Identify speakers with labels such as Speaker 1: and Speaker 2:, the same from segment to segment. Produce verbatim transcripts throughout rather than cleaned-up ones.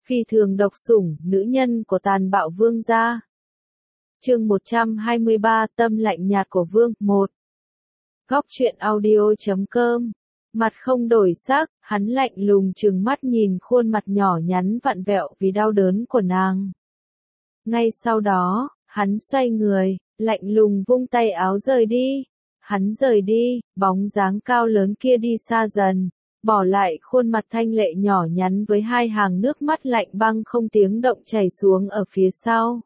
Speaker 1: Phi thường độc sủng, nữ nhân của tàn bạo vương gia. Chương một trăm hai mươi ba, tâm lạnh nhạt của vương, một. Góc truyện audio chấm com. Mặt không đổi sắc, hắn lạnh lùng trừng mắt nhìn khuôn mặt nhỏ nhắn vặn vẹo vì đau đớn của nàng. Ngay sau đó, hắn xoay người, lạnh lùng vung tay áo rời đi. Hắn rời đi, bóng dáng cao lớn kia đi xa dần, bỏ lại khuôn mặt thanh lệ nhỏ nhắn với hai hàng nước mắt lạnh băng không tiếng động chảy xuống ở phía sau.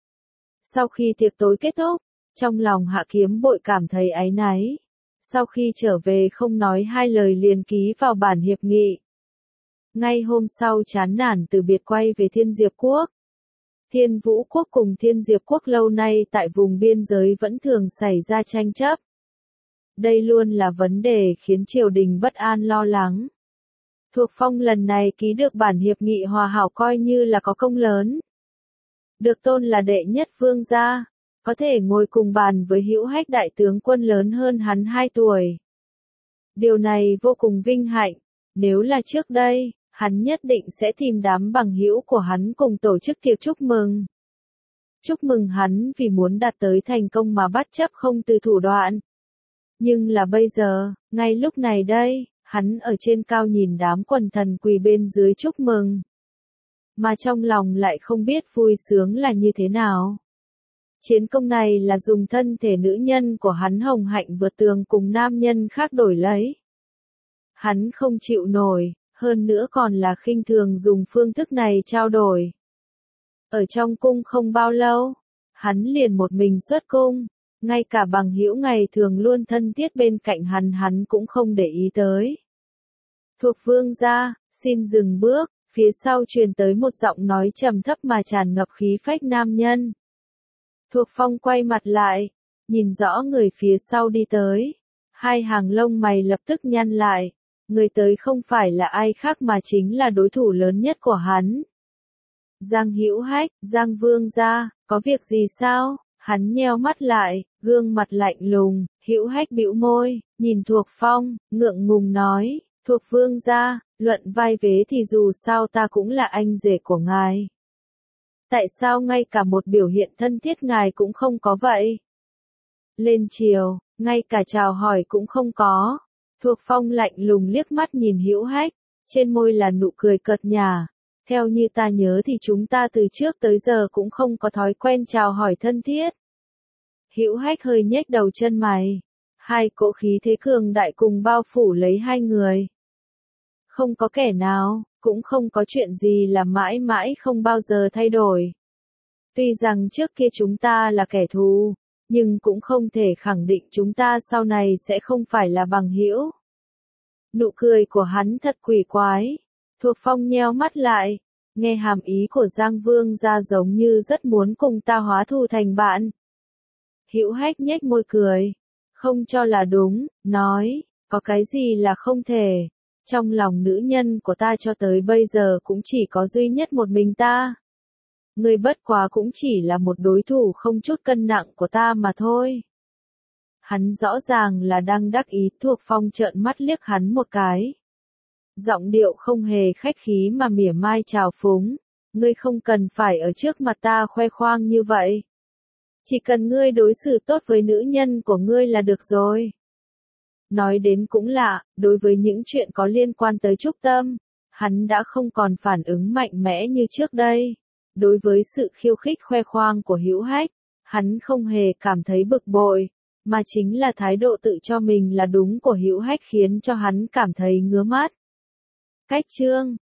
Speaker 1: Sau khi tiệc tối kết thúc, trong lòng Hạ Kiếm Bội cảm thấy áy náy. Sau khi trở về không nói hai lời liền ký vào bản hiệp nghị. Ngay hôm sau chán nản từ biệt quay về Thiên Diệp Quốc. Thiên Vũ Quốc cùng Thiên Diệp Quốc lâu nay tại vùng biên giới vẫn thường xảy ra tranh chấp. Đây luôn là vấn đề khiến triều đình bất an lo lắng. Thuộc Phong lần này ký được bản hiệp nghị hòa hảo coi như là có công lớn. Được tôn là đệ nhất vương gia, có thể ngồi cùng bàn với Hữu Hách đại tướng quân lớn hơn hắn hai tuổi. Điều này vô cùng vinh hạnh, nếu là trước đây, hắn nhất định sẽ tìm đám bằng hữu của hắn cùng tổ chức tiệc chúc mừng. Chúc mừng hắn vì muốn đạt tới thành công mà bất chấp không từ thủ đoạn. Nhưng là bây giờ, ngay lúc này đây, hắn ở trên cao nhìn đám quần thần quỳ bên dưới chúc mừng. Mà trong lòng lại không biết vui sướng là như thế nào. Chiến công này là dùng thân thể nữ nhân của hắn hồng hạnh vượt tường cùng nam nhân khác đổi lấy. Hắn không chịu nổi, hơn nữa còn là khinh thường dùng phương thức này trao đổi. Ở trong cung không bao lâu, hắn liền một mình xuất cung. Ngay cả bằng hữu ngày thường luôn thân thiết bên cạnh hắn hắn cũng không để ý tới. Thuộc vương gia, xin dừng bước, phía sau truyền tới một giọng nói trầm thấp mà tràn ngập khí phách nam nhân. Thuộc Phong quay mặt lại, nhìn rõ người phía sau đi tới. Hai hàng lông mày lập tức nhăn lại, người tới không phải là ai khác mà chính là đối thủ lớn nhất của hắn. Giang Hữu Hách, Giang vương gia, có việc gì sao? Hắn nheo mắt lại, gương mặt lạnh lùng, Hữu Hách bĩu môi, nhìn Thuộc Phong, ngượng ngùng nói, Thuộc vương gia, luận vai vế thì dù sao ta cũng là anh rể của ngài. Tại sao ngay cả một biểu hiện thân thiết ngài cũng không có vậy? Lên triều, ngay cả chào hỏi cũng không có. Thuộc Phong lạnh lùng liếc mắt nhìn Hữu Hách, trên môi là nụ cười cợt nhả. Theo như ta nhớ thì chúng ta từ trước tới giờ cũng không có thói quen chào hỏi thân thiết. Hữu Hách hơi nhếch đầu chân mày. Hai cỗ khí thế cường đại cùng bao phủ lấy hai người. Không có kẻ nào, cũng không có chuyện gì là mãi mãi không bao giờ thay đổi. Tuy rằng trước kia chúng ta là kẻ thù, nhưng cũng không thể khẳng định chúng ta sau này sẽ không phải là bằng hữu. Nụ cười của hắn thật quỷ quái. Thuộc Phong nheo mắt lại, nghe hàm ý của Giang vương gia giống như rất muốn cùng ta hóa thù thành bạn. Hữu Hách nhếch môi cười, không cho là đúng, nói, có cái gì là không thể. Trong lòng nữ nhân của ta cho tới bây giờ cũng chỉ có duy nhất một mình ta. Người bất quá cũng chỉ là một đối thủ không chút cân nặng của ta mà thôi. Hắn rõ ràng là đang đắc ý. Thuộc Phong trợn mắt liếc hắn một cái. Giọng điệu không hề khách khí mà mỉa mai trào phúng. Ngươi không cần phải ở trước mặt ta khoe khoang như vậy. Chỉ cần ngươi đối xử tốt với nữ nhân của ngươi là được rồi. Nói đến cũng lạ, đối với những chuyện có liên quan tới Trúc Tâm, hắn đã không còn phản ứng mạnh mẽ như trước đây. Đối với sự khiêu khích khoe khoang của Hữu Hách, hắn không hề cảm thấy bực bội, mà chính là thái độ tự cho mình là đúng của Hữu Hách khiến cho hắn cảm thấy ngứa mắt. Cách chương